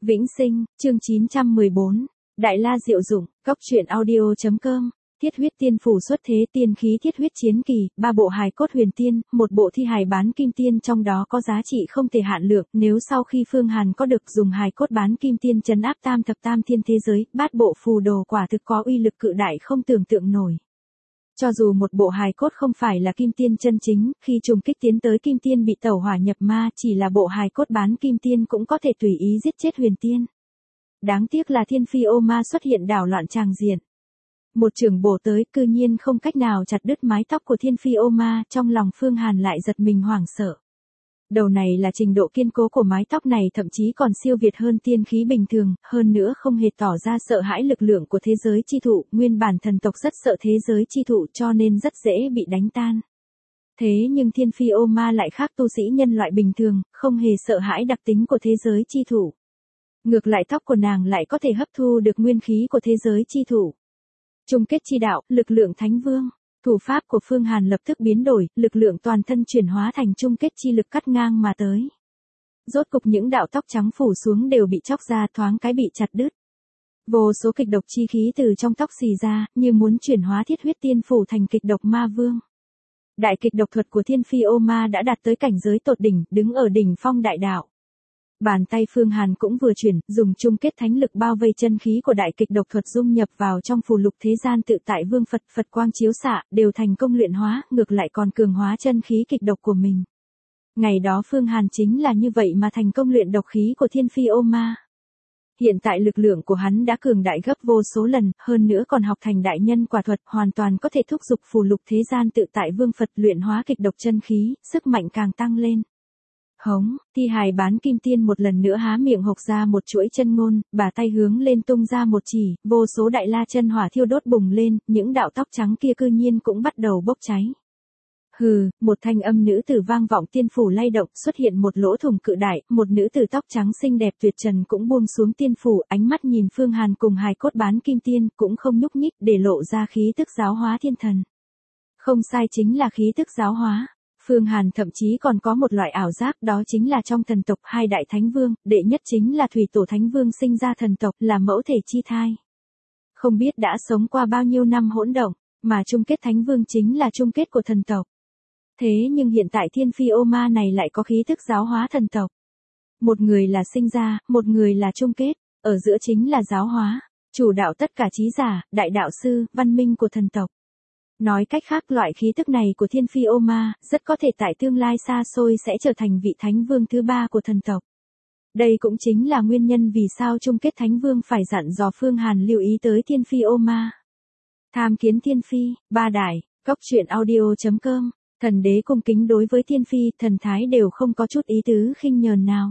Vĩnh Sinh, chương 914. Đại La Diệu Dụng, Cốc truyện audio.com. Thiết huyết tiên phủ xuất thế, tiên khí thiết huyết chiến kỳ, 3 bộ hài cốt huyền tiên, một bộ thi hài bán kim tiên, trong đó có giá trị không thể hạn lượng. Nếu sau khi Phương Hàn có được dùng hài cốt bán kim tiên trấn áp tam thập tam thiên thế giới, bát bộ phù đồ quả thực có uy lực cự đại không tưởng tượng nổi. Cho dù một bộ hài cốt không phải là kim tiên chân chính, khi trùng kích tiến tới kim tiên bị tẩu hỏa nhập ma, chỉ là bộ hài cốt bán kim tiên cũng có thể tùy ý giết chết huyền tiên. Đáng tiếc là thiên phi ô ma xuất hiện đảo loạn tràng diện. Một trường bổ tới, cư nhiên không cách nào chặt đứt mái tóc của thiên phi ô ma, trong lòng Phương Hàn lại giật mình hoảng sợ. Đầu này là trình độ kiên cố của mái tóc này thậm chí còn siêu việt hơn tiên khí bình thường, hơn nữa không hề tỏ ra sợ hãi lực lượng của thế giới chi thụ, nguyên bản thần tộc rất sợ thế giới chi thụ cho nên rất dễ bị đánh tan. Thế nhưng thiên phi ô ma lại khác tu sĩ nhân loại bình thường, không hề sợ hãi đặc tính của thế giới chi thụ. Ngược lại tóc của nàng lại có thể hấp thu được nguyên khí của thế giới chi thụ. Chung kết chi đạo, lực lượng thánh vương. Thủ pháp của Phương Hàn lập tức biến đổi, lực lượng toàn thân chuyển hóa thành chung kết chi lực cắt ngang mà tới. Rốt cục những đạo tóc trắng phủ xuống đều bị chóc ra, thoáng cái bị chặt đứt. Vô số kịch độc chi khí từ trong tóc xì ra, như muốn chuyển hóa thiết huyết tiên phủ thành kịch độc ma vương. Đại kịch độc thuật của thiên phi ô ma đã đạt tới cảnh giới tột đỉnh, đứng ở đỉnh phong đại đạo. Bàn tay Phương Hàn cũng vừa chuyển, dùng chung kết thánh lực bao vây chân khí của đại kịch độc thuật dung nhập vào trong phù lục thế gian tự tại vương Phật, Phật quang chiếu xạ, đều thành công luyện hóa, ngược lại còn cường hóa chân khí kịch độc của mình. Ngày đó Phương Hàn chính là như vậy mà thành công luyện độc khí của thiên phi ô ma. Hiện tại lực lượng của hắn đã cường đại gấp vô số lần, hơn nữa còn học thành đại nhân quả thuật, hoàn toàn có thể thúc giục phù lục thế gian tự tại vương Phật luyện hóa kịch độc chân khí, sức mạnh càng tăng lên. Hống, thi hài bán kim tiên một lần nữa há miệng hộc ra một chuỗi chân ngôn, bà tay hướng lên tung ra một chỉ, vô số đại la chân hỏa thiêu đốt bùng lên, những đạo tóc trắng kia cư nhiên cũng bắt đầu bốc cháy. Hừ, một thanh âm nữ tử vang vọng tiên phủ lay động, xuất hiện một lỗ thủng cự đại, một nữ tử tóc trắng xinh đẹp tuyệt trần cũng buông xuống tiên phủ, ánh mắt nhìn Phương Hàn cùng hài cốt bán kim tiên, cũng không nhúc nhích, để lộ ra khí tức giáo hóa thiên thần. Không sai, chính là khí tức giáo hóa. Phương Hàn thậm chí còn có một loại ảo giác, đó chính là trong thần tộc hai đại thánh vương, đệ nhất chính là thủy tổ thánh vương sinh ra thần tộc, là mẫu thể chi thai. Không biết đã sống qua bao nhiêu năm hỗn động, mà chung kết thánh vương chính là chung kết của thần tộc. Thế nhưng hiện tại thiên phi ô ma này lại có khí thức giáo hóa thần tộc. Một người là sinh ra, một người là chung kết, ở giữa chính là giáo hóa, chủ đạo tất cả trí giả, đại đạo sư, văn minh của thần tộc. Nói cách khác, loại khí tức này của thiên phi ô ma, rất có thể tại tương lai xa xôi sẽ trở thành vị thánh vương thứ 3 của thần tộc. Đây cũng chính là nguyên nhân vì sao chung kết thánh vương phải dặn dò Phương Hàn lưu ý tới thiên phi ô ma. Tham kiến thiên phi, ba đại, cốc truyện audio.com, thần đế cung kính đối với thiên phi, thần thái đều không có chút ý tứ khinh nhờn nào.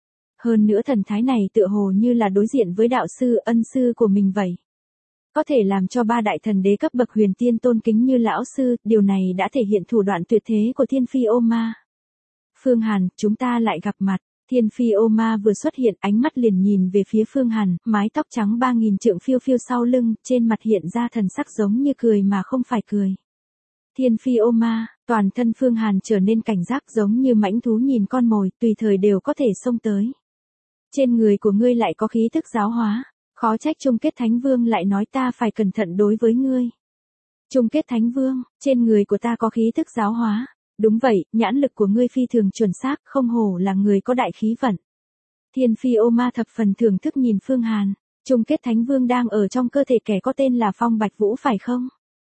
Hơn nữa thần thái này tựa hồ như là đối diện với đạo sư, ân sư của mình vậy. Có thể làm cho ba đại thần đế cấp bậc huyền tiên tôn kính như lão sư, điều này đã thể hiện thủ đoạn tuyệt thế của thiên phi ô ma. Phương Hàn, chúng ta lại gặp mặt. Thiên phi ô ma vừa xuất hiện, ánh mắt liền nhìn về phía Phương Hàn, mái tóc trắng 3000 trượng phiêu phiêu sau lưng, trên mặt hiện ra thần sắc giống như cười mà không phải cười. Thiên phi ô ma, toàn thân Phương Hàn trở nên cảnh giác giống như mãnh thú nhìn con mồi, tùy thời đều có thể xông tới. Trên người của ngươi lại có khí tức giáo hóa. Khó trách chung kết thánh vương lại nói ta phải cẩn thận đối với ngươi. Chung kết thánh vương, trên người của ta có khí thức giáo hóa. Đúng vậy, nhãn lực của ngươi phi thường chuẩn xác, không hổ là người có đại khí vận. Thiên phi ô ma thập phần thưởng thức nhìn Phương Hàn. Chung kết thánh vương đang ở trong cơ thể kẻ có tên là Phong Bạch Vũ phải không?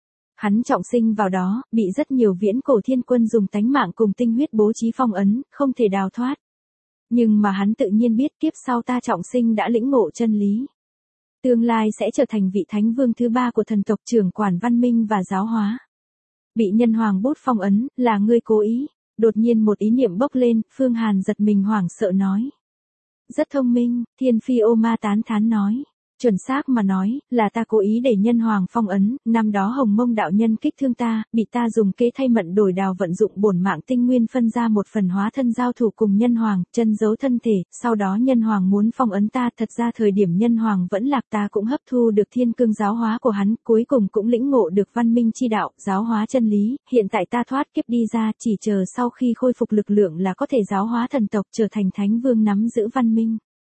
Hắn trọng sinh vào đó, bị rất nhiều viễn cổ thiên quân dùng tánh mạng cùng tinh huyết bố trí phong ấn, không thể đào thoát. Nhưng mà hắn tự nhiên biết kiếp sau ta trọng sinh đã lĩnh ngộ chân lý. Tương lai sẽ trở thành vị thánh vương thứ 3 của thần tộc, trưởng quản văn minh và giáo hóa. Bị nhân hoàng bút phong ấn, là ngươi cố ý. Đột nhiên một ý niệm bốc lên, Phương Hàn giật mình hoảng sợ nói. Rất thông minh, thiên phi ô ma tán thán nói. Chuẩn xác mà nói, là ta cố ý để nhân hoàng phong ấn, năm đó Hồng Mông đạo nhân kích thương ta, bị ta dùng kế thay mận đổi đào vận dụng bổn mạng tinh nguyên phân ra một phần hóa thân giao thủ cùng nhân hoàng, chân giấu thân thể, sau đó nhân hoàng muốn phong ấn ta, thật ra thời điểm nhân hoàng vẫn lạc ta cũng hấp thu được thiên cương giáo hóa của hắn, cuối cùng cũng lĩnh ngộ được văn minh chi đạo, giáo hóa chân lý, hiện tại ta thoát kiếp đi ra, chỉ chờ sau khi khôi phục lực lượng là có thể giáo hóa thần tộc trở thành thánh vương nắm giữ văn minh.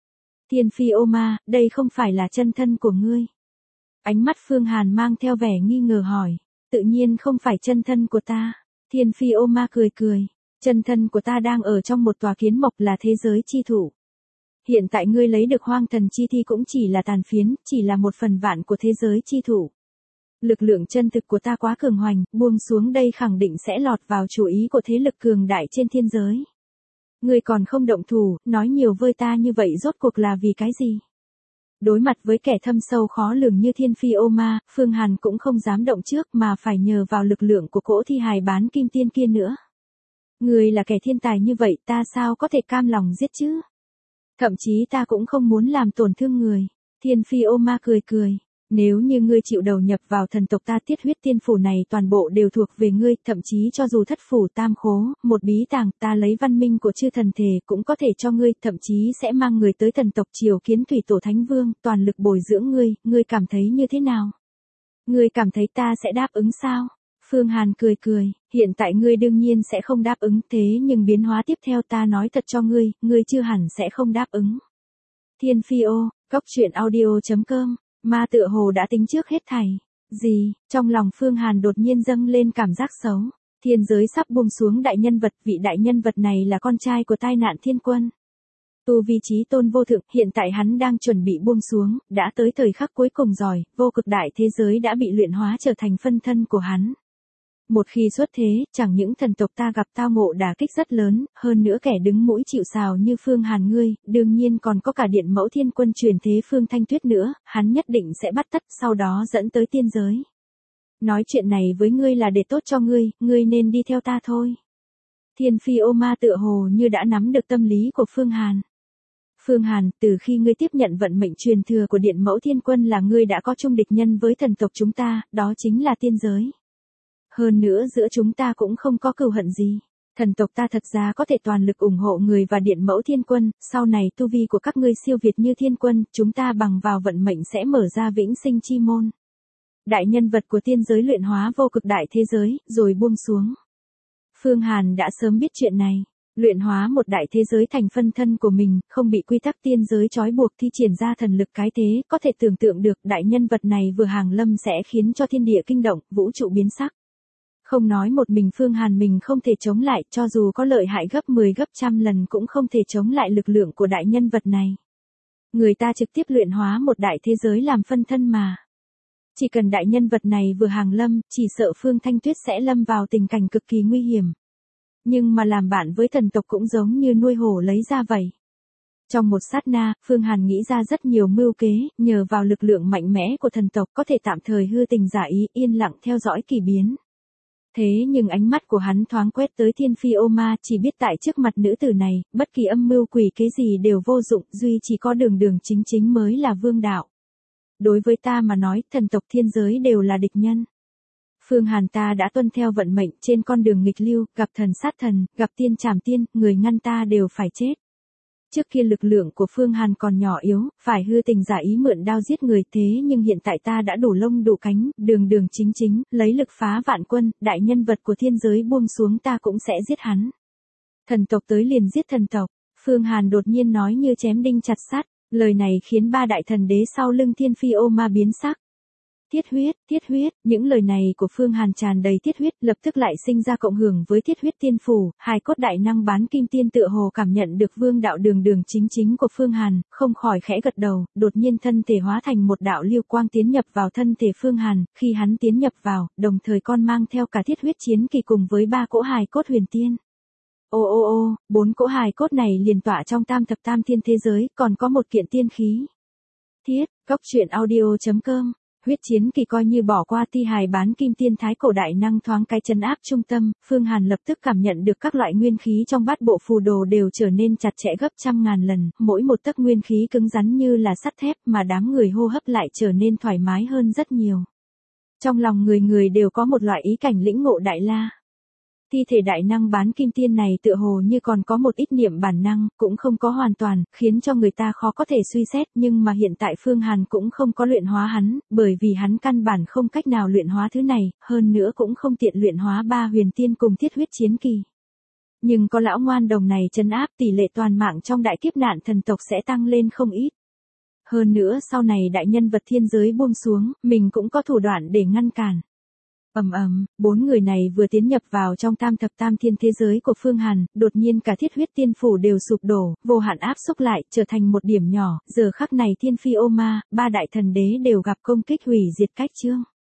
Thiên Phi ô ma, đây không phải là chân thân của ngươi. Ánh mắt Phương Hàn mang theo vẻ nghi ngờ hỏi. Tự nhiên không phải chân thân của ta. Thiên Phi ô ma cười cười. Chân thân của ta đang ở trong một tòa kiến mộc là thế giới chi thủ. Hiện tại ngươi lấy được hoang thần chi thi cũng chỉ là tàn phiến, chỉ là một phần vạn của thế giới chi thủ. Lực lượng chân thực của ta quá cường hoành, buông xuống đây khẳng định sẽ lọt vào chú ý của thế lực cường đại trên thiên giới. Ngươi còn không động thủ, nói nhiều với ta như vậy rốt cuộc là vì cái gì? Đối mặt với kẻ thâm sâu khó lường như Thiên Phi ô ma, Phương Hàn cũng không dám động trước mà phải nhờ vào lực lượng của cỗ thi hài bán kim tiên kia nữa. Ngươi là kẻ thiên tài như vậy ta sao có thể cam lòng giết chứ? Thậm chí ta cũng không muốn làm tổn thương người. Thiên Phi ô ma cười cười. Nếu như ngươi chịu đầu nhập vào thần tộc ta, Thiết Huyết Tiên Phủ này toàn bộ đều thuộc về ngươi, thậm chí cho dù thất phủ tam khố, một bí tàng, ta lấy văn minh của chư thần thể cũng có thể cho ngươi, thậm chí sẽ mang người tới thần tộc triều kiến thủy tổ thánh vương, toàn lực bồi dưỡng ngươi cảm thấy như thế nào? Ngươi cảm thấy ta sẽ đáp ứng sao? Phương Hàn cười cười, hiện tại ngươi đương nhiên sẽ không đáp ứng, thế nhưng biến hóa tiếp theo ta nói thật cho ngươi chưa hẳn sẽ không đáp ứng. Thiên Phi ô, goctruyện.audio.com. Ma tựa hồ đã tính trước hết thảy. Gì? Trong lòng Phương Hàn đột nhiên dâng lên cảm giác xấu. Thiên giới sắp buông xuống đại nhân vật, vị đại nhân vật này là con trai của tai nạn thiên quân. Tu vi chí tôn vô thượng, hiện tại hắn đang chuẩn bị buông xuống, đã tới thời khắc cuối cùng rồi, vô cực đại thế giới đã bị luyện hóa trở thành phân thân của hắn. Một khi xuất thế, chẳng những thần tộc ta gặp tao ngộ đả kích rất lớn, hơn nữa kẻ đứng mũi chịu sào như Phương Hàn ngươi, đương nhiên còn có cả điện mẫu thiên quân truyền thế Phương Thanh Tuyết nữa, hắn nhất định sẽ bắt tất, sau đó dẫn tới tiên giới. Nói chuyện này với ngươi là để tốt cho ngươi nên đi theo ta thôi. Thiên Phi ô ma tựa hồ như đã nắm được tâm lý của Phương Hàn. Phương Hàn, từ khi ngươi tiếp nhận vận mệnh truyền thừa của điện mẫu thiên quân là ngươi đã có chung địch nhân với thần tộc chúng ta, đó chính là tiên giới. Hơn nữa giữa chúng ta cũng không có cừu hận gì. Thần tộc ta thật ra có thể toàn lực ủng hộ người và điện mẫu thiên quân, sau này tu vi của các ngươi siêu việt như thiên quân, chúng ta bằng vào vận mệnh sẽ mở ra vĩnh sinh chi môn. Đại nhân vật của tiên giới luyện hóa vô cực đại thế giới, rồi buông xuống. Phương Hàn đã sớm biết chuyện này. Luyện hóa một đại thế giới thành phân thân của mình, không bị quy tắc tiên giới trói buộc thi triển ra thần lực cái thế, có thể tưởng tượng được đại nhân vật này vừa hàng lâm sẽ khiến cho thiên địa kinh động, vũ trụ biến sắc. Không nói một mình Phương Hàn mình không thể chống lại, cho dù có lợi hại gấp 10 gấp trăm lần cũng không thể chống lại lực lượng của đại nhân vật này. Người ta trực tiếp luyện hóa một đại thế giới làm phân thân mà. Chỉ cần đại nhân vật này vừa hàng lâm, chỉ sợ Phương Thanh Tuyết sẽ lâm vào tình cảnh cực kỳ nguy hiểm. Nhưng mà làm bạn với thần tộc cũng giống như nuôi hổ lấy ra vậy. Trong một sát na, Phương Hàn nghĩ ra rất nhiều mưu kế, nhờ vào lực lượng mạnh mẽ của thần tộc có thể tạm thời hư tình giả ý, yên lặng theo dõi kỳ biến. Thế nhưng ánh mắt của hắn thoáng quét tới Thiên Phi ô ma, chỉ biết tại trước mặt nữ tử này, bất kỳ âm mưu quỷ kế gì đều vô dụng, duy chỉ có đường chính chính mới là vương đạo. Đối với ta mà nói, thần tộc thiên giới đều là địch nhân. Phương Hàn ta đã tuân theo vận mệnh trên con đường nghịch lưu, gặp thần sát thần, gặp tiên trảm tiên, người ngăn ta đều phải chết. Trước kia lực lượng của Phương Hàn còn nhỏ yếu, phải hư tình giả ý mượn đao giết người, thế nhưng hiện tại ta đã đủ lông đủ cánh, đường chính, lấy lực phá vạn quân, đại nhân vật của thiên giới buông xuống ta cũng sẽ giết hắn. Thần tộc tới liền giết thần tộc, Phương Hàn đột nhiên nói như chém đinh chặt sắt, lời này khiến ba đại thần đế sau lưng Thiên Phi ô ma biến sắc. Thiết huyết, những lời này của Phương Hàn tràn đầy thiết huyết, lập tức lại sinh ra cộng hưởng với Thiết Huyết Tiên Phủ, hài cốt đại năng bán kim tiên tựa hồ cảm nhận được vương đạo đường chính của Phương Hàn, không khỏi khẽ gật đầu, đột nhiên thân thể hóa thành một đạo lưu quang tiến nhập vào thân thể Phương Hàn, khi hắn tiến nhập vào, đồng thời con mang theo cả Thiết Huyết Chiến Kỳ cùng với 3 cỗ hài cốt huyền tiên. Ô, 4 cỗ hài cốt này liền tỏa trong tam thập tam thiên thế giới, còn có một kiện tiên khí. Goctruyện.audio.com. Huyết Chiến Kỳ coi như bỏ qua thi hài bán kim tiên thái cổ đại năng thoáng cái chân áp trung tâm, Phương Hàn lập tức cảm nhận được các loại nguyên khí trong bát bộ phù đồ đều trở nên chặt chẽ gấp trăm ngàn lần, mỗi một tấc nguyên khí cứng rắn như là sắt thép mà đám người hô hấp lại trở nên thoải mái hơn rất nhiều. Trong lòng người đều có một loại ý cảnh lĩnh ngộ đại la. Thi thể đại năng bán kim tiên này tựa hồ như còn có một ít niệm bản năng, cũng không có hoàn toàn, khiến cho người ta khó có thể suy xét, nhưng mà hiện tại Phương Hàn cũng không có luyện hóa hắn, bởi vì hắn căn bản không cách nào luyện hóa thứ này, hơn nữa cũng không tiện luyện hóa 3 huyền tiên cùng Thiết Huyết Chiến Kỳ. Nhưng có lão ngoan đồng này trấn áp, tỷ lệ toàn mạng trong đại kiếp nạn thần tộc sẽ tăng lên không ít. Hơn nữa sau này đại nhân vật thiên giới buông xuống, mình cũng có thủ đoạn để ngăn cản. Bốn người này vừa tiến nhập vào trong tam thập tam thiên thế giới của Phương Hàn, đột nhiên cả thiết huyết tiên phủ đều sụp đổ, vô hạn áp xúc lại, trở thành một điểm nhỏ, giờ khắc này thiên phi ô ma, ba đại thần đế đều gặp công kích hủy diệt cách chương.